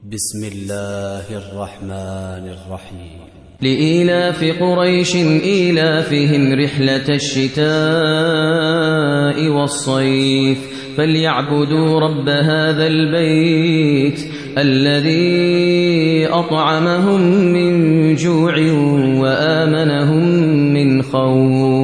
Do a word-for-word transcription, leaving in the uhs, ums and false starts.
بسم الله الرحمن الرحيم. لإيلاف قريش إيلافهم رحلة الشتاء والصيف فليعبدوا رب هذا البيت الذي أطعمهم من جوع وآمنهم من خوف.